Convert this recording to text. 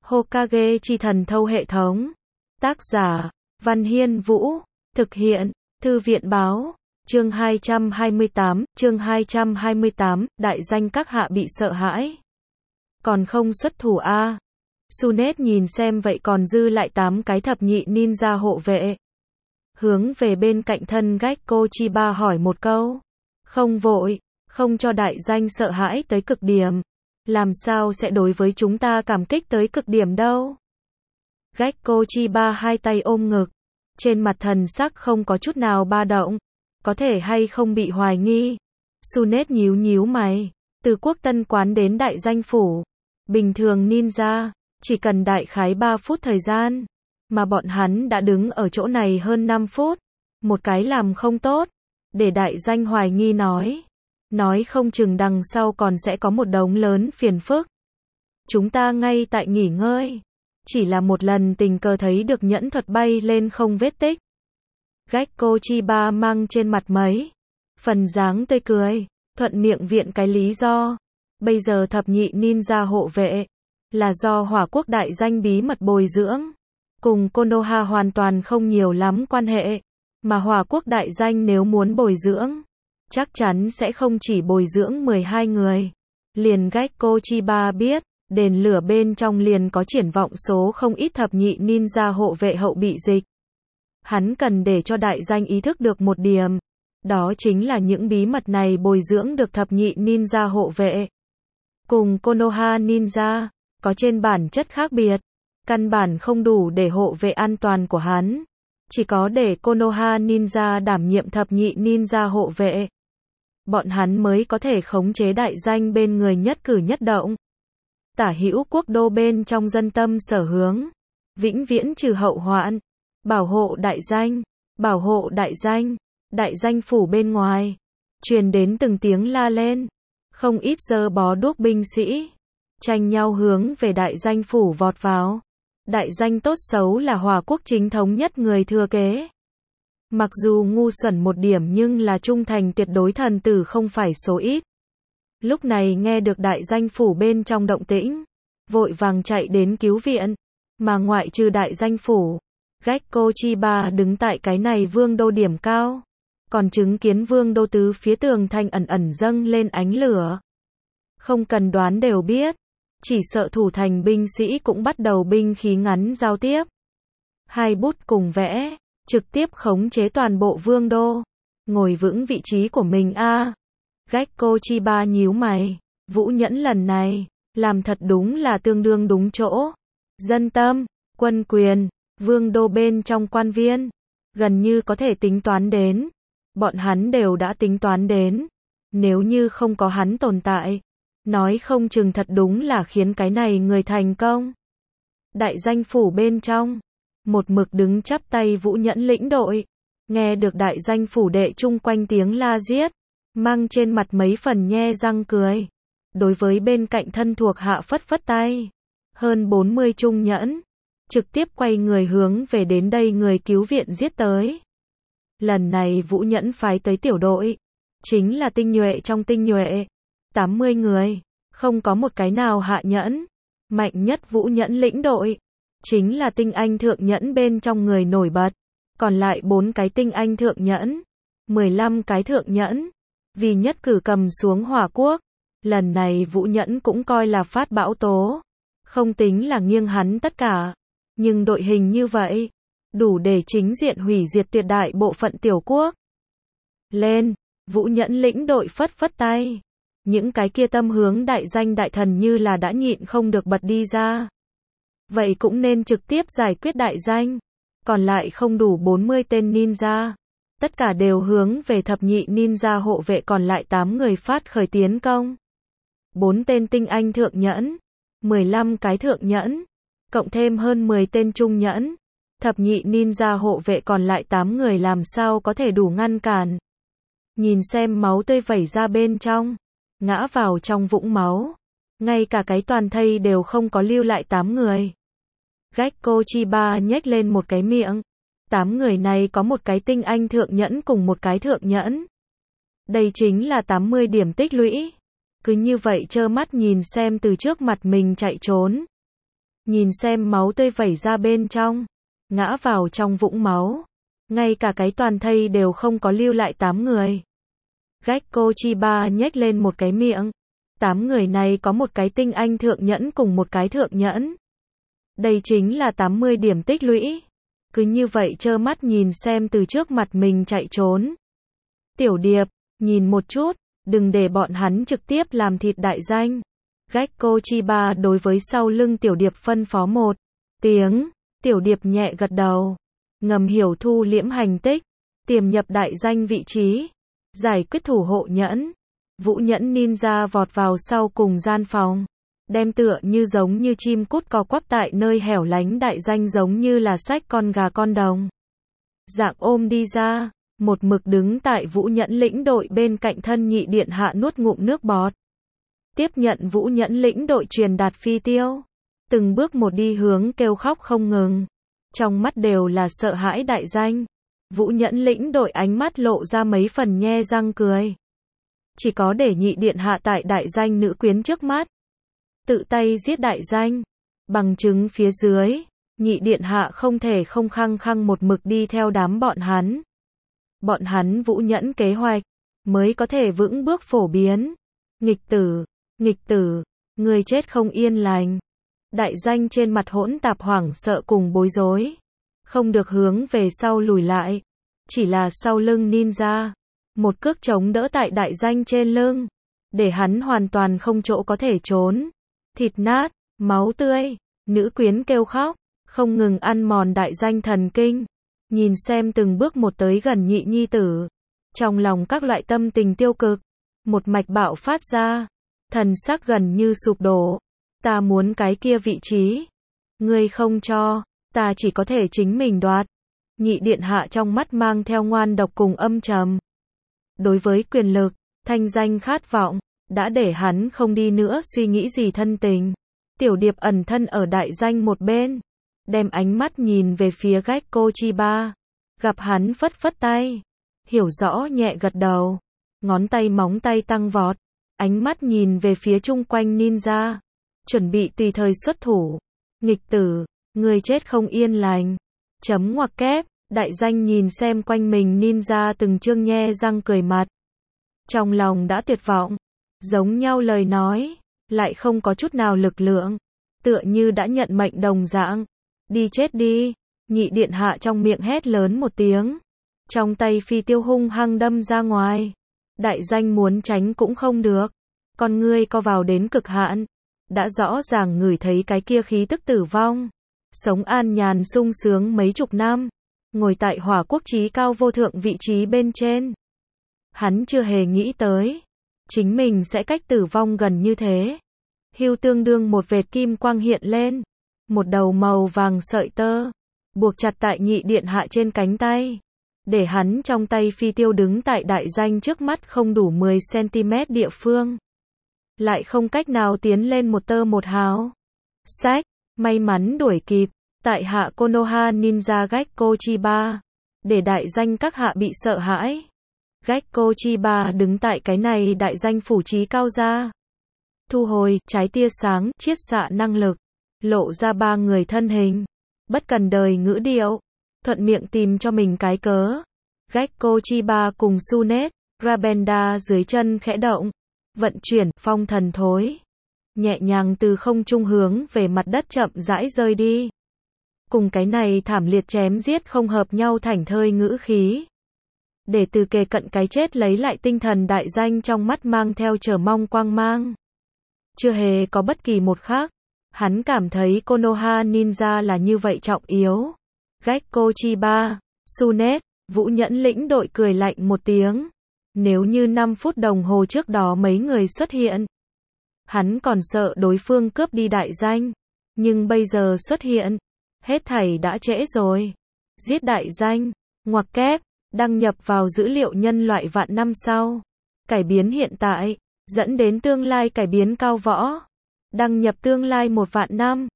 Hokage chi thần thâu hệ thống. Tác giả, Văn Hiên Vũ. Thực hiện, Thư viện Báo. Chương 228, đại danh các hạ bị sợ hãi. Còn không xuất thủ a? Sunet nhìn xem vậy còn dư lại 8 cái thập nhị ninja hộ vệ. Hướng về bên cạnh thân Gekko Chiba hỏi một câu. Không vội, không cho đại danh sợ hãi tới cực điểm. Làm sao sẽ đối với chúng ta cảm kích tới cực điểm đâu. Gekko Chiba hai tay ôm ngực. Trên mặt thần sắc không có chút nào ba động. Có thể hay không bị hoài nghi. Sunet nhíu mày. Từ quốc tân quán đến đại danh phủ. Bình thường ninja, chỉ cần đại khái 3 phút thời gian. Mà bọn hắn đã đứng ở chỗ này hơn 5 phút. Một cái làm không tốt. Để đại danh hoài nghi nói. Nói không chừng đằng sau còn sẽ có một đống lớn phiền phức. Chúng ta ngay tại nghỉ ngơi. Chỉ là một lần tình cờ thấy được nhẫn thuật bay lên không vết tích. Gekko Chiba mang trên mặt mấy phần dáng tươi cười, thuận miệng viện cái lý do. Bây giờ thập nhị ninja hộ vệ là do Hỏa Quốc đại danh bí mật bồi dưỡng. Cùng Konoha hoàn toàn không nhiều lắm quan hệ. Mà Hỏa Quốc đại danh nếu muốn bồi dưỡng, chắc chắn sẽ không chỉ bồi dưỡng 12 người. Liền Gekko Chiba biết, đền lửa bên trong liền có triển vọng số không ít thập nhị ninja hộ vệ hậu bị dịch. Hắn cần để cho đại danh ý thức được một điểm. Đó chính là những bí mật này bồi dưỡng được thập nhị ninja hộ vệ. Cùng Konoha ninja, có trên bản chất khác biệt. Căn bản không đủ để hộ vệ an toàn của hắn. Chỉ có để Konoha ninja đảm nhiệm thập nhị ninja hộ vệ. Bọn hắn mới có thể khống chế đại danh bên người nhất cử nhất động. Tả hữu quốc đô bên trong dân tâm sở hướng. Vĩnh viễn trừ hậu hoạn. Bảo hộ đại danh. Bảo hộ đại danh. Đại danh phủ bên ngoài. Truyền đến từng tiếng la lên. Không ít giơ bó đuốc binh sĩ. Tranh nhau hướng về đại danh phủ vọt vào. Đại danh tốt xấu là Hỏa Quốc chính thống nhất người thừa kế. Mặc dù ngu xuẩn một điểm nhưng là trung thành tuyệt đối thần tử không phải số ít. Lúc này nghe được đại danh phủ bên trong động tĩnh, vội vàng chạy đến cứu viện. Mà ngoại trừ đại danh phủ, Gekko Chiba đứng tại cái này vương đô điểm cao. Còn chứng kiến vương đô tứ phía tường thành ẩn dâng lên ánh lửa. Không cần đoán đều biết. Chỉ sợ thủ thành binh sĩ cũng bắt đầu binh khí ngắn giao tiếp. Hai bút cùng vẽ, trực tiếp khống chế toàn bộ vương đô. Ngồi vững vị trí của mình a. Gekko Chiba nhíu mày. Vũ Nhẫn lần này, làm thật đúng là tương đương đúng chỗ. Dân tâm, quân quyền, vương đô bên trong quan viên. Gần như có thể tính toán đến. Bọn hắn đều đã tính toán đến. Nếu như không có hắn tồn tại. Nói không chừng thật đúng là khiến cái này người thành công. Đại danh phủ bên trong. Một mực đứng chắp tay Vũ Nhẫn lĩnh đội. Nghe được đại danh phủ đệ chung quanh tiếng la giết. Mang trên mặt mấy phần nhe răng cười. Đối với bên cạnh thân thuộc hạ phất tay. Hơn 40 trung nhẫn. Trực tiếp quay người hướng về đến đây người cứu viện giết tới. Lần này Vũ Nhẫn phái tới tiểu đội. Chính là tinh nhuệ trong tinh nhuệ. 80 người. Không có một cái nào hạ nhẫn. Mạnh nhất Vũ Nhẫn lĩnh đội. Chính là tinh anh thượng nhẫn bên trong người nổi bật. Còn lại 4 cái tinh anh thượng nhẫn. 15 cái thượng nhẫn. Vì nhất cử cầm xuống Hỏa Quốc. Lần này Vũ Nhẫn cũng coi là phát bão tố. Không tính là nghiêng hắn tất cả. Nhưng đội hình như vậy. Đủ để chính diện hủy diệt tuyệt đại bộ phận tiểu quốc. Lên. Vũ Nhẫn lĩnh đội phất tay. Những cái kia tâm hướng đại danh đại thần như là đã nhịn không được bật đi ra. Vậy cũng nên trực tiếp giải quyết đại danh. Còn lại không đủ 40 tên ninja. Tất cả đều hướng về thập nhị ninja hộ vệ còn lại 8 người phát khởi tiến công. 4 tên tinh anh thượng nhẫn. 15 cái thượng nhẫn. Cộng thêm hơn 10 tên trung nhẫn. Thập nhị ninja hộ vệ còn lại 8 người làm sao có thể đủ ngăn cản. Nhìn xem máu tươi vẩy ra bên trong. Ngã vào trong vũng máu. Ngay cả cái toàn thây đều không có lưu lại 8 người. Gekko Chiba nhếch lên một cái miệng. 8 người này có một cái tinh anh thượng nhẫn cùng một cái thượng nhẫn. Đây chính là 80 điểm tích lũy. Cứ như vậy trơ mắt nhìn xem từ trước mặt mình chạy trốn. nhìn xem máu tươi vẩy ra bên trong, ngã vào trong vũng máu. Ngay cả cái toàn thây đều không có lưu lại 8 người. Gekko Chiba nhếch lên một cái miệng. 8 người này có một cái tinh anh thượng nhẫn cùng một cái thượng nhẫn. Đây chính là 80 điểm tích lũy. Cứ như vậy trơ mắt nhìn xem từ trước mặt mình chạy trốn. Tiểu Điệp, nhìn một chút, đừng để bọn hắn trực tiếp làm thịt đại danh. Gekko Chiba đối với sau lưng Tiểu Điệp phân phó một tiếng. Tiểu Điệp nhẹ gật đầu, ngầm hiểu thu liễm hành tích, tiềm nhập đại danh vị trí, giải quyết thủ hộ nhẫn. Vũ nhẫn ninja vọt vào sau cùng gian phòng, đem tựa như giống như chim cút co quắp tại nơi hẻo lánh đại danh giống như là xách con gà con đồng. Dạng ôm đi ra, một mực đứng tại Vũ nhẫn lĩnh đội bên cạnh thân nhị điện hạ nuốt ngụm nước bọt. Tiếp nhận Vũ nhẫn lĩnh đội truyền đạt phi tiêu, từng bước một đi hướng kêu khóc không ngừng. Trong mắt đều là sợ hãi đại danh. Vũ nhẫn lĩnh đội ánh mắt lộ ra mấy phần nhe răng cười. Chỉ có để nhị điện hạ tại đại danh nữ quyến trước mắt. Tự tay giết đại danh. Bằng chứng phía dưới, nhị điện hạ không thể không khăng khăng một mực đi theo đám bọn hắn. Bọn hắn Vũ nhẫn kế hoạch, mới có thể vững bước phổ biến. Nghịch tử, người chết không yên lành. Đại danh trên mặt hỗn tạp hoảng sợ cùng bối rối. Không được hướng về sau lùi lại. Chỉ là sau lưng ninja. Một cước chống đỡ tại đại danh trên lưng. Để hắn hoàn toàn không chỗ có thể trốn. Thịt nát, máu tươi, nữ quyến kêu khóc. Không ngừng ăn mòn đại danh thần kinh. Nhìn xem từng bước một tới gần nhị nhi tử. Trong lòng các loại tâm tình tiêu cực. Một mạch bạo phát ra. Thần sắc gần như sụp đổ. Ta muốn cái kia vị trí. Ngươi không cho, ta chỉ có thể chính mình đoạt. Nhị điện hạ trong mắt mang theo ngoan độc cùng âm trầm. Đối với quyền lực, thanh danh khát vọng, đã để hắn không đi nữa suy nghĩ gì thân tình. Tiểu Điệp ẩn thân ở đại danh một bên, đem ánh mắt nhìn về phía Gekko Chiba. Gặp hắn phất phất tay, hiểu rõ nhẹ gật đầu. Ngón tay móng tay tăng vọt, ánh mắt nhìn về phía chung quanh ninja. Chuẩn bị tùy thời xuất thủ. Nghịch tử, người chết không yên lành. Chấm ngoặc kép, đại danh nhìn xem quanh mình ninja từng chương nhe răng cười mặt. Trong lòng đã tuyệt vọng. Giống nhau lời nói, lại không có chút nào lực lượng. Tựa như đã nhận mệnh đồng dạng. Đi chết đi. Nhị điện hạ trong miệng hét lớn một tiếng. Trong tay phi tiêu hung hăng đâm ra ngoài. Đại danh muốn tránh cũng không được. Con ngươi co vào đến cực hạn. Đã rõ ràng ngửi thấy cái kia khí tức tử vong. Sống an nhàn sung sướng mấy chục năm. Ngồi tại hỏa quốc chí cao vô thượng vị trí bên trên. Hắn chưa hề nghĩ tới. Chính mình sẽ cách tử vong gần như thế. Hưu tương đương một vệt kim quang hiện lên. Một đầu màu vàng sợi tơ. Buộc chặt tại nhị điện hạ trên cánh tay. Để hắn trong tay phi tiêu đứng tại đại danh trước mắt không đủ 10cm địa phương. Lại không cách nào tiến lên một tơ một hào. Sách, may mắn đuổi kịp, tại hạ Konoha Ninja Gekko Chiba. Để đại danh các hạ bị sợ hãi. Gekko Chiba đứng tại cái này đại danh phủ trí cao ra. Thu hồi, trái tia sáng, chiết xạ năng lực. Lộ ra 3 người thân hình. Bất cần đời ngữ điệu. Thuận miệng tìm cho mình cái cớ. Gekko Chiba cùng Tsunet, Rabenda dưới chân khẽ động. Vận chuyển, phong thần thối. Nhẹ nhàng từ không trung hướng về mặt đất chậm rãi rơi đi. Cùng cái này thảm liệt chém giết không hợp nhau thảnh thơi ngữ khí. Để từ kề cận cái chết lấy lại tinh thần đại danh trong mắt mang theo chờ mong quang mang. Chưa hề có bất kỳ một khác. Hắn cảm thấy Konoha Ninja là như vậy trọng yếu. Gekko Chiba, Tsunet, Vũ nhẫn lĩnh đội cười lạnh một tiếng. Nếu như 5 phút đồng hồ trước đó mấy người xuất hiện, hắn còn sợ đối phương cướp đi đại danh. Nhưng bây giờ xuất hiện, hết thảy đã trễ rồi. Giết đại danh, ngoặc kép, đăng nhập vào dữ liệu nhân loại vạn năm sau. Cải biến hiện tại, dẫn đến tương lai cải biến cao võ. Đăng nhập tương lai 1 vạn năm.